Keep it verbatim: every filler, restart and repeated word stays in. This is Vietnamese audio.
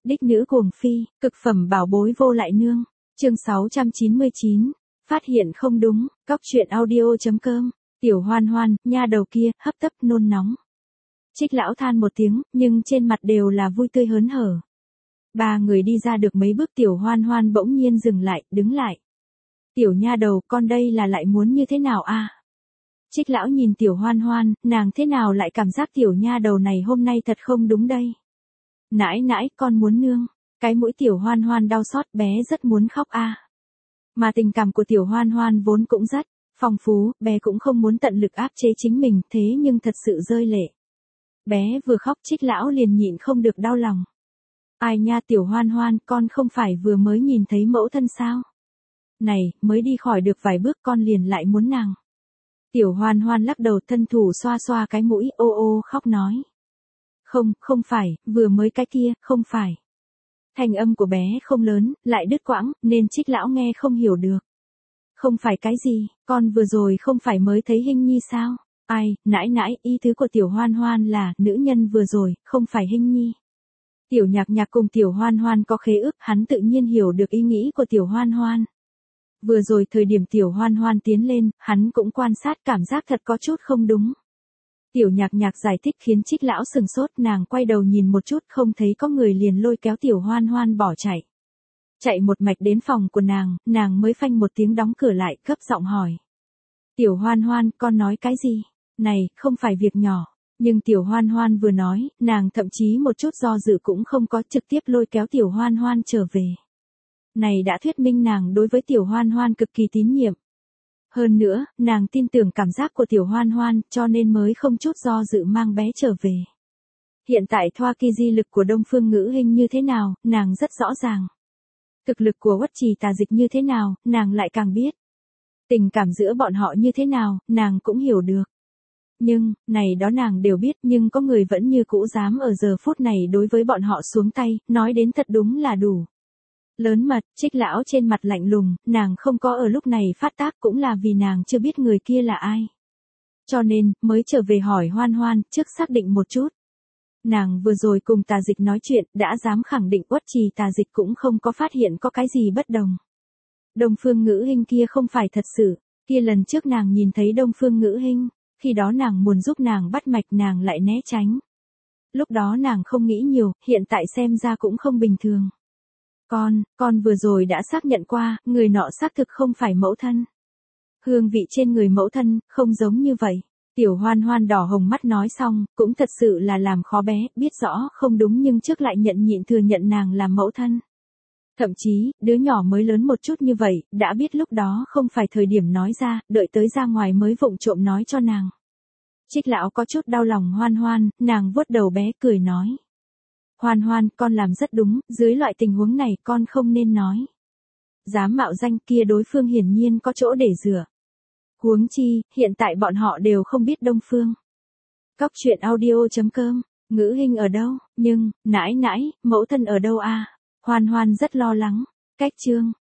Đích nữ cuồng phi, cực phẩm bảo bối vô lại nương. Chương sáu trăm chín mươi chín. Phát hiện không đúng, cóc truyện audio chấm com. Tiểu Hoan Hoan, nha đầu kia, hấp tấp nôn nóng. Trích lão than một tiếng, nhưng trên mặt đều là vui tươi hớn hở. Ba người đi ra được mấy bước Tiểu Hoan Hoan bỗng nhiên dừng lại, đứng lại. Tiểu nha đầu, con đây là lại muốn như thế nào a? Trích lão nhìn Tiểu Hoan Hoan, nàng thế nào lại cảm giác tiểu nha đầu này hôm nay thật không đúng đây. Nãi nãi, con muốn nương. Cái mũi Tiểu Hoan Hoan đau xót, bé rất muốn khóc a. Mà tình cảm của Tiểu Hoan Hoan vốn cũng rất phong phú, bé cũng không muốn tận lực áp chế chính mình, thế nhưng thật sự rơi lệ. Bé vừa khóc Trích lão liền nhịn không được đau lòng. Ai nha Tiểu Hoan Hoan, con không phải vừa mới nhìn thấy mẫu thân sao? Này, mới đi khỏi được vài bước con liền lại muốn nàng. Tiểu Hoan Hoan lắc đầu thân thủ xoa xoa cái mũi, ô ô khóc nói. Không, không phải, vừa mới cái kia, không phải. Thanh âm của bé không lớn, lại đứt quãng, nên Trích lão nghe không hiểu được. Không phải cái gì, con vừa rồi không phải mới thấy Hinh Nhi sao? Ai, nãi nãi, ý tứ của Tiểu Hoan Hoan là, nữ nhân vừa rồi, không phải Hinh Nhi. Tiểu Nhạc Nhạc cùng Tiểu Hoan Hoan có khế ước, hắn tự nhiên hiểu được ý nghĩ của Tiểu Hoan Hoan. Vừa rồi thời điểm Tiểu Hoan Hoan tiến lên, hắn cũng quan sát cảm giác thật có chút không đúng. Tiểu Nhạc Nhạc giải thích khiến Trích lão sừng sốt, nàng quay đầu nhìn một chút không thấy có người liền lôi kéo Tiểu Hoan Hoan bỏ chạy. Chạy một mạch đến phòng của nàng, nàng mới phanh một tiếng đóng cửa lại, gấp giọng hỏi. Tiểu Hoan Hoan, con nói cái gì? Này, không phải việc nhỏ. Nhưng Tiểu Hoan Hoan vừa nói, nàng thậm chí một chút do dự cũng không có, trực tiếp lôi kéo Tiểu Hoan Hoan trở về. Này đã thuyết minh nàng đối với Tiểu Hoan Hoan cực kỳ tín nhiệm. Hơn nữa, nàng tin tưởng cảm giác của Tiểu Hoan Hoan, cho nên mới không chút do dự mang bé trở về. Hiện tại thoa kỳ di lực của Đông Phương Ngữ Hinh như thế nào, nàng rất rõ ràng. Thực lực của Uất Trì Tà Dịch như thế nào, nàng lại càng biết. Tình cảm giữa bọn họ như thế nào, nàng cũng hiểu được. Nhưng, này đó nàng đều biết, nhưng có người vẫn như cũ dám ở giờ phút này đối với bọn họ xuống tay, nói đến thật đúng là đủ. Lớn mật, Trích lão trên mặt lạnh lùng, nàng không có ở lúc này phát tác cũng là vì nàng chưa biết người kia là ai. Cho nên, mới trở về hỏi Hoan Hoan, trước xác định một chút. Nàng vừa rồi cùng Tà Dịch nói chuyện, đã dám khẳng định Uất Trì Tà Dịch cũng không có phát hiện có cái gì bất đồng. Đông Phương Ngữ Hinh kia không phải thật sự, kia lần trước nàng nhìn thấy Đông Phương Ngữ Hinh, khi đó nàng muốn giúp nàng bắt mạch nàng lại né tránh. Lúc đó nàng không nghĩ nhiều, hiện tại xem ra cũng không bình thường. Con, con vừa rồi đã xác nhận qua, người nọ xác thực không phải mẫu thân. Hương vị trên người mẫu thân, không giống như vậy. Tiểu Hoan Hoan đỏ hồng mắt nói xong, cũng thật sự là làm khó bé, biết rõ không đúng nhưng trước lại nhận nhịn thừa nhận nàng làm mẫu thân. Thậm chí, đứa nhỏ mới lớn một chút như vậy, đã biết lúc đó không phải thời điểm nói ra, đợi tới ra ngoài mới vụng trộm nói cho nàng. Trích lão có chút đau lòng Hoan Hoan, nàng vuốt đầu bé cười nói. Hoan Hoan, con làm rất đúng, dưới loại tình huống này con không nên nói. Dám mạo danh kia đối phương hiển nhiên có chỗ để dựa. Huống chi, hiện tại bọn họ đều không biết Đông Phương. Cóc truyện audio chấm com, Ngữ Hinh ở đâu, nhưng, nãi nãi, mẫu thân ở đâu a? Hoan Hoan rất lo lắng. Cách chương.